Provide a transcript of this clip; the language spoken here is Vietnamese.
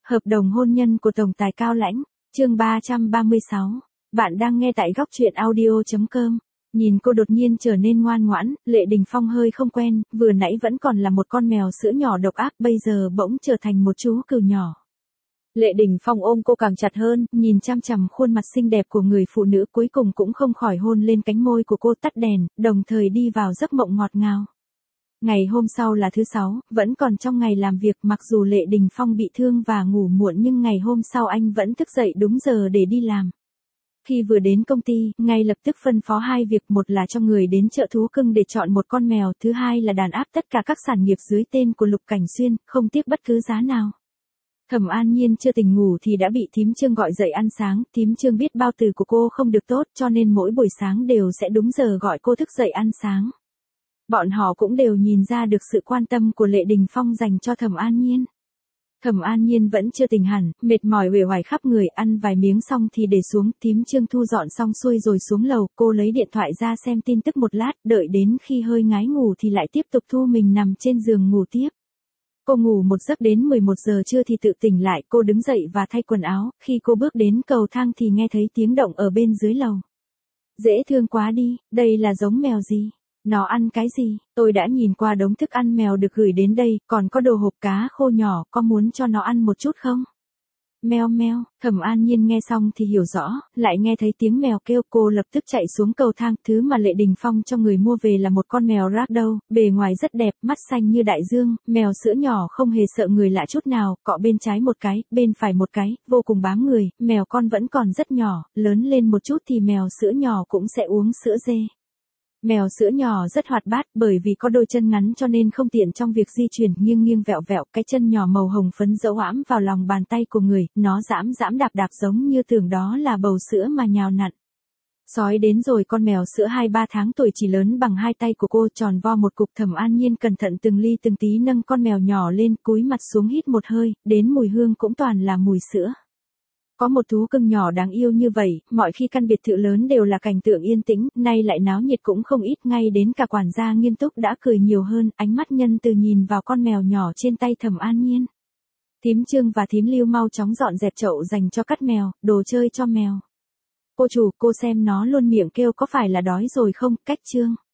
Hợp đồng hôn nhân của tổng tài Cao Lãnh, chương 336. Bạn đang nghe tại góc truyện audio.com. Nhìn cô đột nhiên trở nên ngoan ngoãn, Lệ Đình Phong hơi không quen, vừa nãy vẫn còn là một con mèo sữa nhỏ độc ác, bây giờ bỗng trở thành một chú cừu nhỏ. Lệ Đình Phong ôm cô càng chặt hơn, nhìn chăm chằm khuôn mặt xinh đẹp của người phụ nữ, cuối cùng cũng không khỏi hôn lên cánh môi của cô, tắt đèn, đồng thời đi vào giấc mộng ngọt ngào. Ngày hôm sau là thứ Sáu, vẫn còn trong ngày làm việc, mặc dù Lệ Đình Phong bị thương và ngủ muộn nhưng ngày hôm sau anh vẫn thức dậy đúng giờ để đi làm. Khi vừa đến công ty, ngay lập tức phân phó hai việc, một là cho người đến chợ thú cưng để chọn một con mèo, thứ hai là đàn áp tất cả các sản nghiệp dưới tên của Lục Cảnh Xuyên, không tiếc bất cứ giá nào. Thẩm An Nhiên chưa tỉnh ngủ thì đã bị thím Trương gọi dậy ăn sáng, thím Trương biết bao tử của cô không được tốt cho nên mỗi buổi sáng đều sẽ đúng giờ gọi cô thức dậy ăn sáng. Bọn họ cũng đều nhìn ra được sự quan tâm của Lệ Đình Phong dành cho Thẩm An Nhiên. Thẩm An Nhiên vẫn chưa tỉnh hẳn, mệt mỏi uể oải khắp người, ăn vài miếng xong thì để xuống, thím Trương thu dọn xong xuôi rồi xuống lầu, cô lấy điện thoại ra xem tin tức một lát, đợi đến khi hơi ngái ngủ thì lại tiếp tục thu mình nằm trên giường ngủ tiếp. Cô ngủ một giấc đến 11 giờ trưa thì tự tỉnh lại, cô đứng dậy và thay quần áo, khi cô bước đến cầu thang thì nghe thấy tiếng động ở bên dưới lầu. Dễ thương quá đi, đây là giống mèo gì? Nó ăn cái gì? Tôi đã nhìn qua đống thức ăn mèo được gửi đến đây, còn có đồ hộp cá khô nhỏ, có muốn cho nó ăn một chút không? Meo meo, Thẩm An Nhiên nghe xong thì hiểu rõ, lại nghe thấy tiếng mèo kêu, cô lập tức chạy xuống cầu thang, thứ mà Lệ Đình Phong cho người mua về là một con mèo ragdoll, bề ngoài rất đẹp, mắt xanh như đại dương, mèo sữa nhỏ không hề sợ người lạ chút nào, cọ bên trái một cái, bên phải một cái, vô cùng bám người, mèo con vẫn còn rất nhỏ, lớn lên một chút thì mèo sữa nhỏ cũng sẽ uống sữa dê. Mèo sữa nhỏ rất hoạt bát, bởi vì có đôi chân ngắn cho nên không tiện trong việc di chuyển, nghiêng nghiêng vẹo vẹo, cái chân nhỏ màu hồng phấn dẫu ẵm vào lòng bàn tay của người, nó giãm giãm đạp đạp giống như tưởng đó là bầu sữa mà nhào nặn. Sói đến rồi, con mèo sữa 2-3 tháng tuổi chỉ lớn bằng hai tay của cô, tròn vo một cục. Thẩm An Nhiên cẩn thận từng ly từng tí nâng con mèo nhỏ lên, cúi mặt xuống hít một hơi, đến mùi hương cũng toàn là mùi sữa. Có một thú cưng nhỏ đáng yêu như vậy, mọi khi căn biệt thự lớn đều là cảnh tượng yên tĩnh, nay lại náo nhiệt cũng không ít, ngay đến cả quản gia nghiêm túc đã cười nhiều hơn, ánh mắt nhân từ nhìn vào con mèo nhỏ trên tay Thẩm An Nhiên. Thím Trương và thím Lưu mau chóng dọn dẹp chậu dành cho cắt mèo, đồ chơi cho mèo. Cô chủ, cô xem nó luôn miệng kêu, có phải là đói rồi không? Cách Trương.